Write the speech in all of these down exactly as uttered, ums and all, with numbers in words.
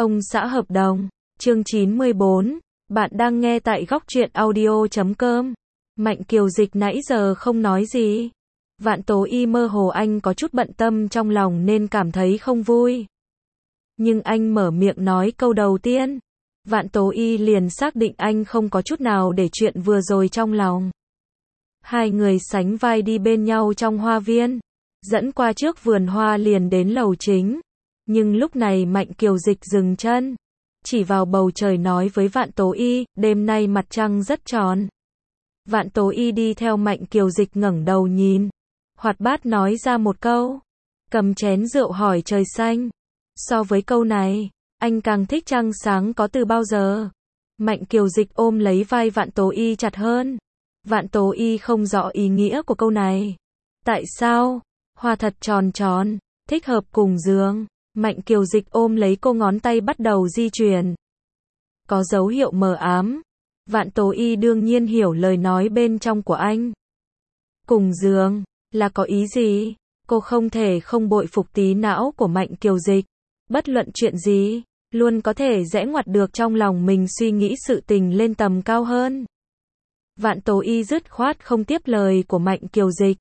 Ông xã hợp đồng, chương chín mươi bốn, bạn đang nghe tại góc truyện audio chấm com. Mạnh Kiều Dịch nãy giờ không nói gì. Vạn Tố Y mơ hồ anh có chút bận tâm trong lòng nên cảm thấy không vui. Nhưng anh mở miệng nói câu đầu tiên. Vạn Tố Y liền xác định anh không có chút nào để chuyện vừa rồi trong lòng. Hai người sánh vai đi bên nhau trong hoa viên, dẫn qua trước vườn hoa liền đến lầu chính. Nhưng lúc này Mạnh Kiều Dịch dừng chân, chỉ vào bầu trời nói với Vạn Tố Y, đêm nay mặt trăng rất tròn. Vạn Tố Y đi theo Mạnh Kiều Dịch ngẩng đầu nhìn, hoạt bát nói ra một câu, cầm chén rượu hỏi trời xanh. So với câu này, anh càng thích trăng sáng có từ bao giờ. Mạnh Kiều Dịch ôm lấy vai Vạn Tố Y chặt hơn. Vạn Tố Y không rõ ý nghĩa của câu này. Tại sao? Hoa thật tròn tròn, thích hợp cùng giường. Mạnh Kiều Dịch ôm lấy cô, ngón tay bắt đầu di chuyển. Có dấu hiệu mờ ám. Vạn Tố Y đương nhiên hiểu lời nói bên trong của anh. Cùng giường, là có ý gì? Cô không thể không bội phục tí não của Mạnh Kiều Dịch. Bất luận chuyện gì, luôn có thể rẽ ngoặt được trong lòng mình suy nghĩ sự tình lên tầm cao hơn. Vạn Tố Y dứt khoát không tiếp lời của Mạnh Kiều Dịch.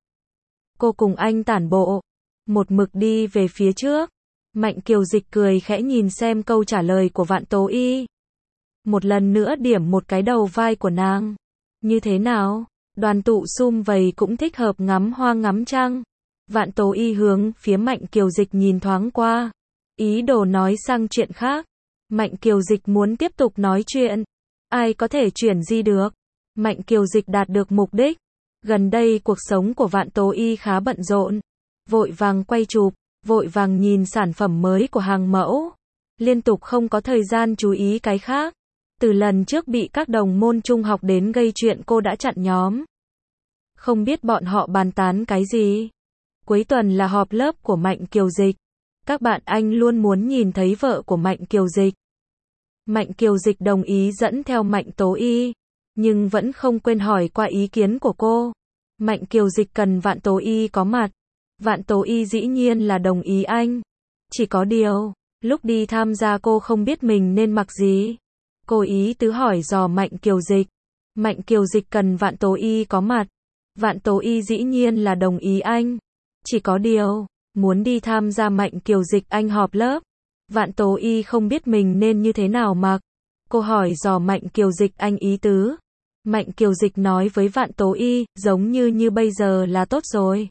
Cô cùng anh tản bộ, một mực đi về phía trước. Mạnh Kiều Dịch cười khẽ nhìn xem câu trả lời của Vạn Tố Y. Một lần nữa điểm một cái đầu vai của nàng. Như thế nào? Đoàn tụ sum vầy cũng thích hợp ngắm hoa ngắm trăng. Vạn Tố Y hướng phía Mạnh Kiều Dịch nhìn thoáng qua, ý đồ nói sang chuyện khác. Mạnh Kiều Dịch muốn tiếp tục nói chuyện. Ai có thể chuyển di được? Mạnh Kiều Dịch đạt được mục đích. Gần đây cuộc sống của Vạn Tố Y khá bận rộn. Vội vàng quay chụp, vội vàng nhìn sản phẩm mới của hàng mẫu. Liên tục không có thời gian chú ý cái khác. Từ lần trước bị các đồng môn trung học đến gây chuyện cô đã chặn nhóm. Không biết bọn họ bàn tán cái gì. Cuối tuần là họp lớp của Mạnh Kiều Dịch. Các bạn anh luôn muốn nhìn thấy vợ của Mạnh Kiều Dịch. Mạnh Kiều Dịch đồng ý dẫn theo Mạnh Tố Y, nhưng vẫn không quên hỏi qua ý kiến của cô. Mạnh Kiều Dịch cần Vạn Tố Y có mặt. Vạn Tố Y dĩ nhiên là đồng ý anh. Chỉ có điều, lúc đi tham gia cô không biết mình nên mặc gì. Cô ý tứ hỏi dò Mạnh Kiều Dịch. Mạnh Kiều Dịch cần Vạn Tố Y có mặt. Vạn Tố Y dĩ nhiên là đồng ý anh. Chỉ có điều, muốn đi tham gia Mạnh Kiều Dịch anh họp lớp. Vạn Tố Y không biết mình nên như thế nào mặc. Cô hỏi dò Mạnh Kiều Dịch anh ý tứ. Mạnh Kiều Dịch nói với Vạn Tố Y, giống như như bây giờ là tốt rồi.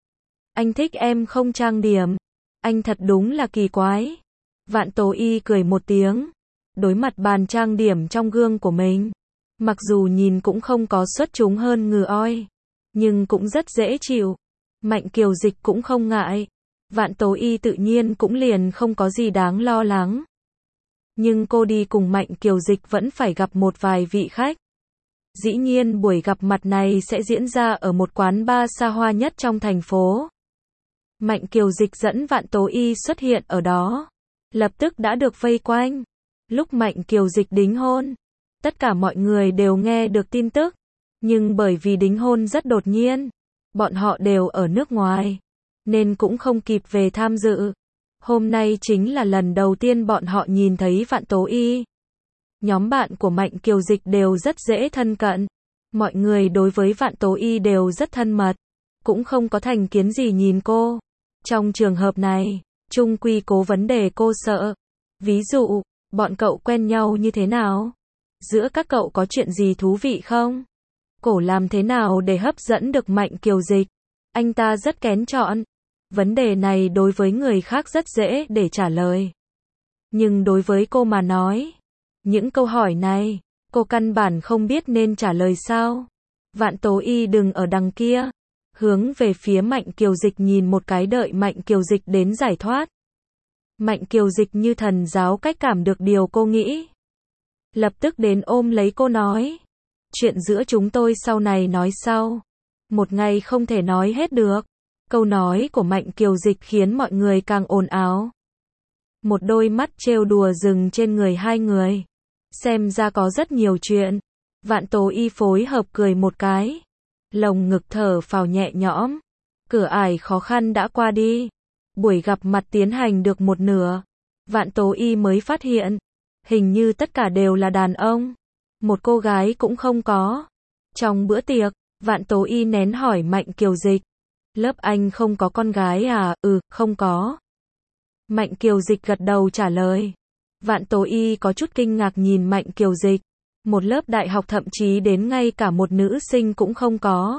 Anh thích em không trang điểm. Anh thật đúng là kỳ quái. Vạn Tố Y cười một tiếng. Đối mặt bàn trang điểm trong gương của mình. Mặc dù nhìn cũng không có xuất chúng hơn ngừ oi. Nhưng cũng rất dễ chịu. Mạnh Kiều Dịch cũng không ngại. Vạn Tố Y tự nhiên cũng liền không có gì đáng lo lắng. Nhưng cô đi cùng Mạnh Kiều Dịch vẫn phải gặp một vài vị khách. Dĩ nhiên buổi gặp mặt này sẽ diễn ra ở một quán bar xa hoa nhất trong thành phố. Mạnh Kiều Dịch dẫn Vạn Tố Y xuất hiện ở đó. Lập tức đã được vây quanh. Lúc Mạnh Kiều Dịch đính hôn, tất cả mọi người đều nghe được tin tức. Nhưng bởi vì đính hôn rất đột nhiên, bọn họ đều ở nước ngoài, nên cũng không kịp về tham dự. Hôm nay chính là lần đầu tiên bọn họ nhìn thấy Vạn Tố Y. Nhóm bạn của Mạnh Kiều Dịch đều rất dễ thân cận. Mọi người đối với Vạn Tố Y đều rất thân mật. Cũng không có thành kiến gì nhìn cô. Trong trường hợp này, chung quy cố vấn đề cô sợ. Ví dụ, bọn cậu quen nhau như thế nào? Giữa các cậu có chuyện gì thú vị không? Cổ làm thế nào để hấp dẫn được Mạnh Kiều Dịch? Anh ta rất kén chọn. Vấn đề này đối với người khác rất dễ để trả lời. Nhưng đối với cô mà nói, những câu hỏi này, cô căn bản không biết nên trả lời sao. Vạn Tố Y đừng ở đằng kia. Hướng về phía Mạnh Kiều Dịch nhìn một cái đợi Mạnh Kiều Dịch đến giải thoát. Mạnh Kiều Dịch như thần giáo cách cảm được điều cô nghĩ. Lập tức đến ôm lấy cô nói. Chuyện giữa chúng tôi sau này nói sau. Một ngày không thể nói hết được. Câu nói của Mạnh Kiều Dịch khiến mọi người càng ồn ào. Một đôi mắt trêu đùa dừng trên người hai người. Xem ra có rất nhiều chuyện. Vạn Tố Y phối hợp cười một cái. Lồng ngực thở phào nhẹ nhõm. Cửa ải khó khăn đã qua đi. Buổi gặp mặt tiến hành được một nửa. Vạn Tố Y mới phát hiện, hình như tất cả đều là đàn ông. Một cô gái cũng không có. Trong bữa tiệc, Vạn Tố Y nén hỏi Mạnh Kiều Dịch. Lớp anh không có con gái à? Ừ, không có. Mạnh Kiều Dịch gật đầu trả lời. Vạn Tố Y có chút kinh ngạc nhìn Mạnh Kiều Dịch. Một lớp đại học thậm chí đến ngay cả một nữ sinh cũng không có.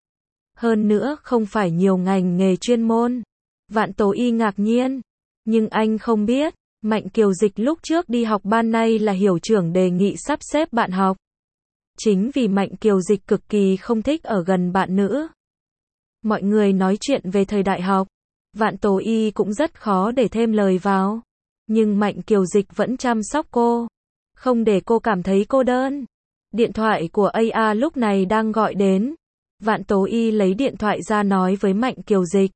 Hơn nữa không phải nhiều ngành nghề chuyên môn. Vạn Tố Y ngạc nhiên. Nhưng anh không biết, Mạnh Kiều Dịch lúc trước đi học ban nay là hiệu trưởng đề nghị sắp xếp bạn học. Chính vì Mạnh Kiều Dịch cực kỳ không thích ở gần bạn nữ. Mọi người nói chuyện về thời đại học. Vạn Tố Y cũng rất khó để thêm lời vào. Nhưng Mạnh Kiều Dịch vẫn chăm sóc cô. Không để cô cảm thấy cô đơn. Điện thoại của a a lúc này đang gọi đến. Vạn Tố Y lấy điện thoại ra nói với Mạnh Kiều Dịch.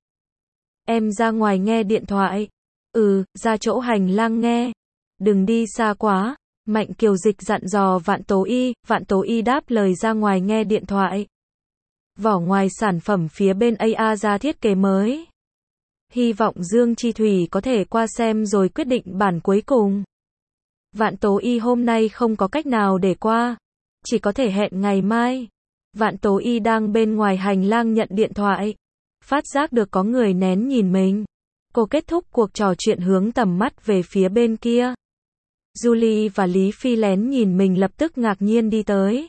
Em ra ngoài nghe điện thoại. Ừ, ra chỗ hành lang nghe. Đừng đi xa quá. Mạnh Kiều Dịch dặn dò Vạn Tố Y. Vạn Tố Y đáp lời ra ngoài nghe điện thoại. Vỏ ngoài sản phẩm phía bên a a ra thiết kế mới. Hy vọng Dương Chi Thủy có thể qua xem rồi quyết định bản cuối cùng. Vạn Tố Y hôm nay không có cách nào để qua. Chỉ có thể hẹn ngày mai. Vạn Tố Y đang bên ngoài hành lang nhận điện thoại. Phát giác được có người nén nhìn mình. Cô kết thúc cuộc trò chuyện hướng tầm mắt về phía bên kia. Julie và Lý Phi lén nhìn mình lập tức ngạc nhiên đi tới.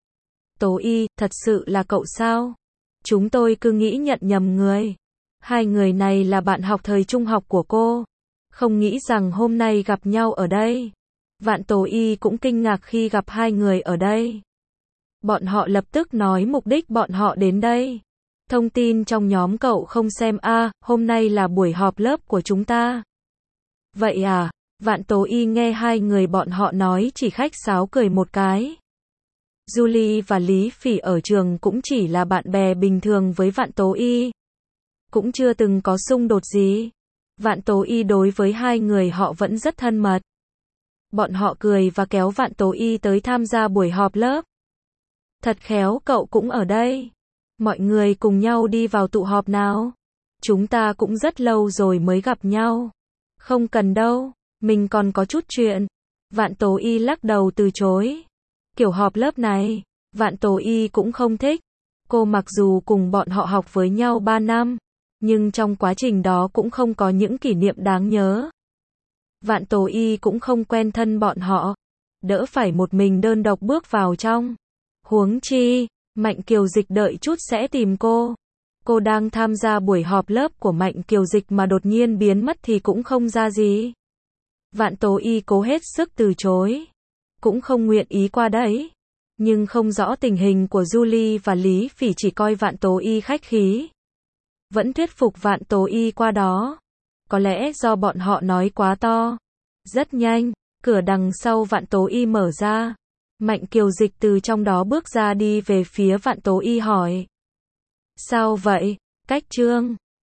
Tố Y, thật sự là cậu sao? Chúng tôi cứ nghĩ nhận nhầm người. Hai người này là bạn học thời trung học của cô. Không nghĩ rằng hôm nay gặp nhau ở đây. Vạn Tố Y cũng kinh ngạc khi gặp hai người ở đây. Bọn họ lập tức nói mục đích bọn họ đến đây. Thông tin trong nhóm cậu không xem a, à, hôm nay là buổi họp lớp của chúng ta. Vậy à? Vạn Tố Y nghe hai người bọn họ nói chỉ khách sáo cười một cái. Julie và Lý Phỉ ở trường cũng chỉ là bạn bè bình thường với Vạn Tố Y. Cũng chưa từng có xung đột gì. Vạn Tố Y đối với hai người họ vẫn rất thân mật. Bọn họ cười và kéo Vạn Tố Y tới tham gia buổi họp lớp. Thật khéo cậu cũng ở đây. Mọi người cùng nhau đi vào tụ họp nào. Chúng ta cũng rất lâu rồi mới gặp nhau. Không cần đâu, mình còn có chút chuyện. Vạn Tố Y lắc đầu từ chối. Kiểu họp lớp này, Vạn Tố Y cũng không thích. Cô mặc dù cùng bọn họ học với nhau ba năm, nhưng trong quá trình đó cũng không có những kỷ niệm đáng nhớ. Vạn Tố Y cũng không quen thân bọn họ. Đỡ phải một mình đơn độc bước vào trong. Huống chi, Mạnh Kiều Dịch đợi chút sẽ tìm cô. Cô đang tham gia buổi họp lớp của Mạnh Kiều Dịch mà đột nhiên biến mất thì cũng không ra gì. Vạn Tố Y cố hết sức từ chối. Cũng không nguyện ý qua đấy. Nhưng không rõ tình hình của Julie và Lý Phỉ chỉ coi Vạn Tố Y khách khí. Vẫn thuyết phục Vạn Tố Y qua đó. Có lẽ do bọn họ nói quá to. Rất nhanh, cửa đằng sau Vạn Tố Y mở ra. Mạnh Kiều Dịch từ trong đó bước ra đi về phía Vạn Tố Y hỏi. Sao vậy? Cách trương.